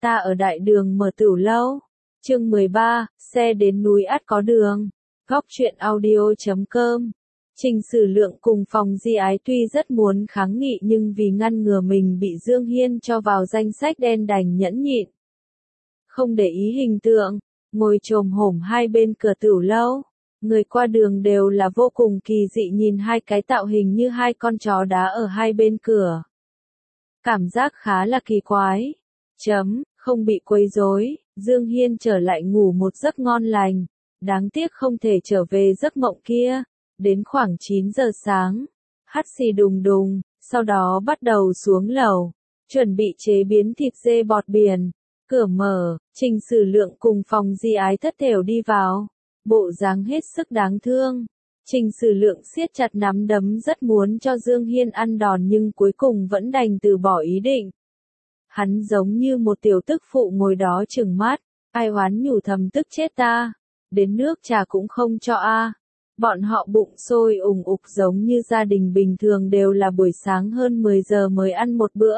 ta ở đại đường mở tửu lâu. Chương 13, xe đến núi ắt có đường. Góc truyện audio.com. Trình Sử Lượng cùng Phòng Di Ái tuy rất muốn kháng nghị nhưng vì ngăn ngừa mình bị Dương Hiên cho vào danh sách đen đành nhẫn nhịn. Không để ý hình tượng, ngồi chồm hổm hai bên cửa tửu lâu. Người qua đường đều là vô cùng kỳ dị nhìn hai cái tạo hình như hai con chó đá ở hai bên cửa. Cảm giác khá là kỳ quái. Không bị quấy rối, Dương Hiên trở lại ngủ một giấc ngon lành. Đáng tiếc không thể trở về giấc mộng kia. Đến khoảng 9 giờ sáng, hắt xì đùng đùng, sau đó bắt đầu xuống lầu, chuẩn bị chế biến thịt dê bọt biển. Cửa mở, Trình Sử Lượng cùng Phòng Di Ái thất thểu đi vào. Bộ dáng hết sức đáng thương. Trình Sử Lượng siết chặt nắm đấm rất muốn cho Dương Hiên ăn đòn nhưng cuối cùng vẫn đành từ bỏ ý định. Hắn giống như một tiểu tức phụ ngồi đó trừng mắt, ai oán nhủ thầm tức chết ta. Đến nước trà cũng không cho a. Bọn họ bụng sôi ủng ục giống như gia đình bình thường đều là buổi sáng hơn 10 giờ mới ăn một bữa.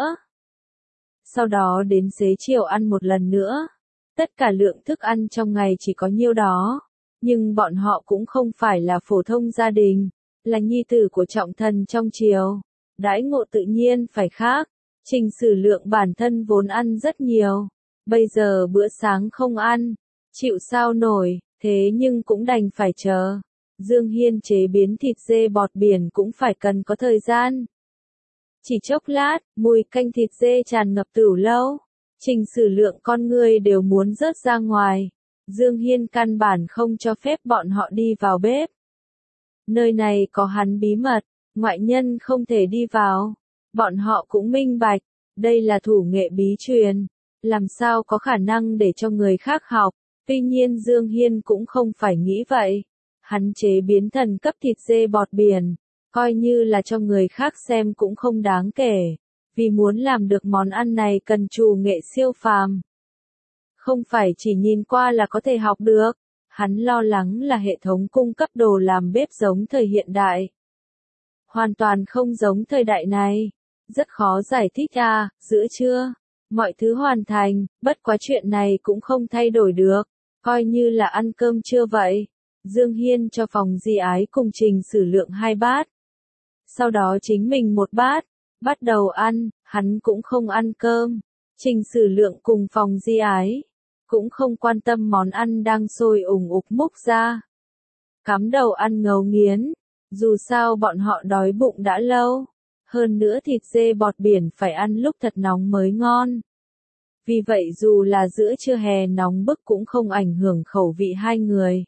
Sau đó đến xế chiều ăn một lần nữa. Tất cả lượng thức ăn trong ngày chỉ có nhiêu đó. Nhưng bọn họ cũng không phải là phổ thông gia đình, là nhi tử của trọng thần trong triều. Đãi ngộ tự nhiên phải khác. Trình Sử Lượng bản thân vốn ăn rất nhiều. Bây giờ bữa sáng không ăn, chịu sao nổi, thế nhưng cũng đành phải chờ. Dương Hiên chế biến thịt dê bọt biển cũng phải cần có thời gian. Chỉ chốc lát, mùi canh thịt dê tràn ngập tửu lâu. Trình Sử Lượng con người đều muốn rớt ra ngoài. Dương Hiên căn bản không cho phép bọn họ đi vào bếp. Nơi này có hắn bí mật, ngoại nhân không thể đi vào. Bọn họ cũng minh bạch, đây là thủ nghệ bí truyền, làm sao có khả năng để cho người khác học. Tuy nhiên Dương Hiên cũng không phải nghĩ vậy. Hắn chế biến thần cấp thịt dê bọt biển, coi như là cho người khác xem cũng không đáng kể. Vì muốn làm được món ăn này cần trù nghệ siêu phàm. Không phải chỉ nhìn qua là có thể học được. Hắn lo lắng là hệ thống cung cấp đồ làm bếp giống thời hiện đại. Hoàn toàn không giống thời đại này. Rất khó giải thích giữa trưa. Mọi thứ hoàn thành, bất quá chuyện này cũng không thay đổi được. Coi như là ăn cơm trưa vậy. Dương Hiên cho Phòng Di Ái cùng Trình Sử Lượng 2 bát. Sau đó chính mình 1 bát. Bắt đầu ăn, hắn cũng không ăn cơm. Trình Sử Lượng cùng Phòng Di Ái cũng không quan tâm món ăn đang sôi ủng ục múc ra. Cắm đầu ăn ngấu nghiến. Dù sao bọn họ đói bụng đã lâu. Hơn nữa thịt dê bọt biển phải ăn lúc thật nóng mới ngon. Vì vậy dù là giữa trưa hè nóng bức cũng không ảnh hưởng khẩu vị hai người.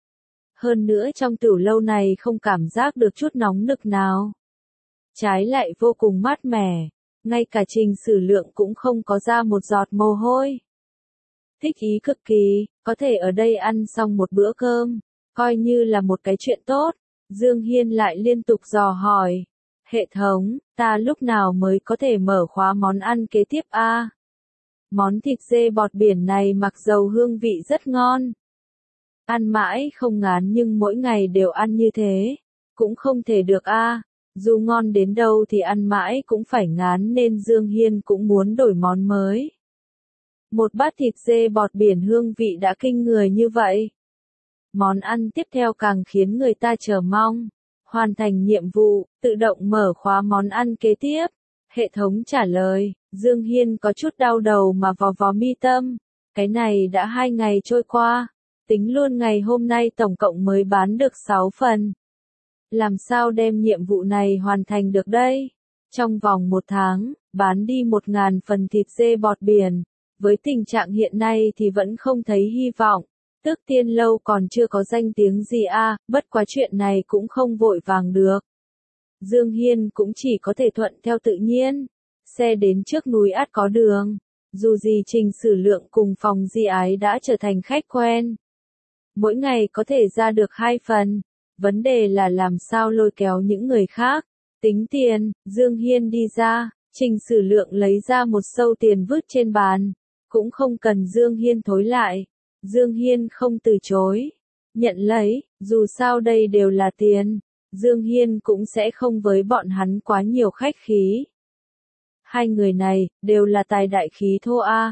Hơn nữa trong tửu lâu này không cảm giác được chút nóng nực nào. Trái lại vô cùng mát mẻ. Ngay cả Trình Sử Lượng cũng không có ra một giọt mồ hôi. Thích ý cực kỳ, có thể ở đây ăn xong một bữa cơm, coi như là một cái chuyện tốt. Dương Hiên lại liên tục dò hỏi. Hệ thống, ta lúc nào mới có thể mở khóa món ăn kế tiếp a? Món thịt dê bọt biển này mặc dầu hương vị rất ngon. Ăn mãi không ngán nhưng mỗi ngày đều ăn như thế, cũng không thể được a. Dù ngon đến đâu thì ăn mãi cũng phải ngán nên Dương Hiên cũng muốn đổi món mới. Một bát thịt dê bọt biển hương vị đã kinh người như vậy. Món ăn tiếp theo càng khiến người ta chờ mong. Hoàn thành nhiệm vụ, tự động mở khóa món ăn kế tiếp. Hệ thống trả lời, Dương Hiên có chút đau đầu mà vò vò mi tâm. Cái này đã 2 ngày trôi qua. Tính luôn ngày hôm nay tổng cộng mới bán được 6 phần. Làm sao đem nhiệm vụ này hoàn thành được đây? Trong vòng 1 tháng, bán đi 1.000 phần thịt dê bọt biển. Với tình trạng hiện nay thì vẫn không thấy hy vọng. Tước Tiên Lâu còn chưa có danh tiếng gì bất quá chuyện này cũng không vội vàng được. Dương Hiên cũng chỉ có thể thuận theo tự nhiên. Xe đến trước núi ắt có đường. Dù gì Trình Sử Lượng cùng Phòng Di Ái đã trở thành khách quen. Mỗi ngày có thể ra được 2 phần. Vấn đề là làm sao lôi kéo những người khác. Tính tiền, Dương Hiên đi ra, Trình Sử Lượng lấy ra một xâu tiền vứt trên bàn. Cũng không cần Dương Hiên thối lại. Dương Hiên không từ chối. Nhận lấy, dù sao đây đều là tiền. Dương Hiên cũng sẽ không với bọn hắn quá nhiều khách khí. Hai người này, đều là tài đại khí thô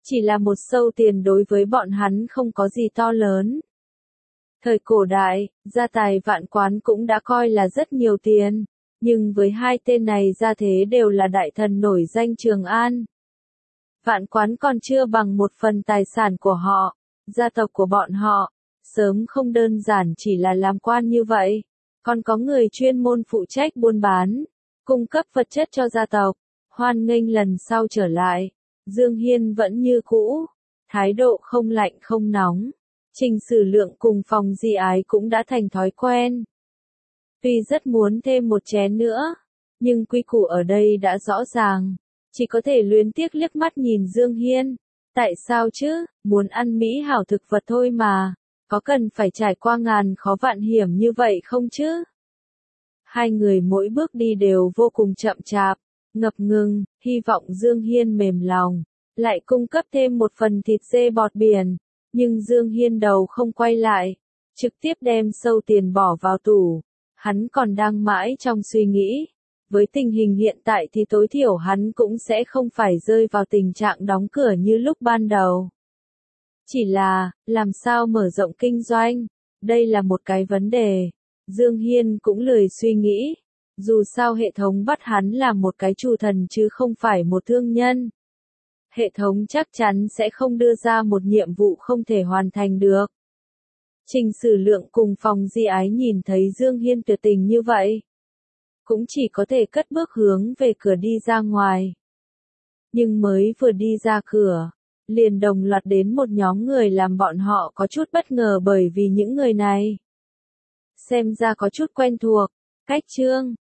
Chỉ là một xâu tiền đối với bọn hắn không có gì to lớn. Thời cổ đại, gia tài vạn quán cũng đã coi là rất nhiều tiền, nhưng với hai tên này gia thế đều là đại thần nổi danh Trường An. Vạn quán còn chưa bằng một phần tài sản của họ, gia tộc của bọn họ, sớm không đơn giản chỉ là làm quan như vậy, còn có người chuyên môn phụ trách buôn bán, cung cấp vật chất cho gia tộc. Hoan nghênh lần sau trở lại, Dương Hiên vẫn như cũ, thái độ không lạnh không nóng. Trình Sử Lượng cùng Phòng Di Ái cũng đã thành thói quen. Tuy rất muốn thêm một chén nữa, nhưng quy củ ở đây đã rõ ràng, chỉ có thể luyến tiếc liếc mắt nhìn Dương Hiên. Tại sao chứ, muốn ăn mỹ hảo thực vật thôi mà, có cần phải trải qua ngàn khó vạn hiểm như vậy không chứ? Hai người mỗi bước đi đều vô cùng chậm chạp, ngập ngừng, hy vọng Dương Hiên mềm lòng, lại cung cấp thêm một phần thịt dê bọt biển. Nhưng Dương Hiên đầu không quay lại, trực tiếp đem sâu tiền bỏ vào tủ. Hắn còn đang mãi trong suy nghĩ. Với tình hình hiện tại thì tối thiểu hắn cũng sẽ không phải rơi vào tình trạng đóng cửa như lúc ban đầu. Chỉ là, làm sao mở rộng kinh doanh? Đây là một cái vấn đề. Dương Hiên cũng lười suy nghĩ. Dù sao hệ thống bắt hắn là một cái chủ thần chứ không phải một thương nhân. Hệ thống chắc chắn sẽ không đưa ra một nhiệm vụ không thể hoàn thành được. Trình Sử Lượng cùng Phòng Di Ái nhìn thấy Dương Hiên tuyệt tình như vậy, cũng chỉ có thể cất bước hướng về cửa đi ra ngoài. Nhưng mới vừa đi ra cửa, liền đồng loạt đến một nhóm người làm bọn họ có chút bất ngờ bởi vì những người này xem ra có chút quen thuộc. Cách Trương,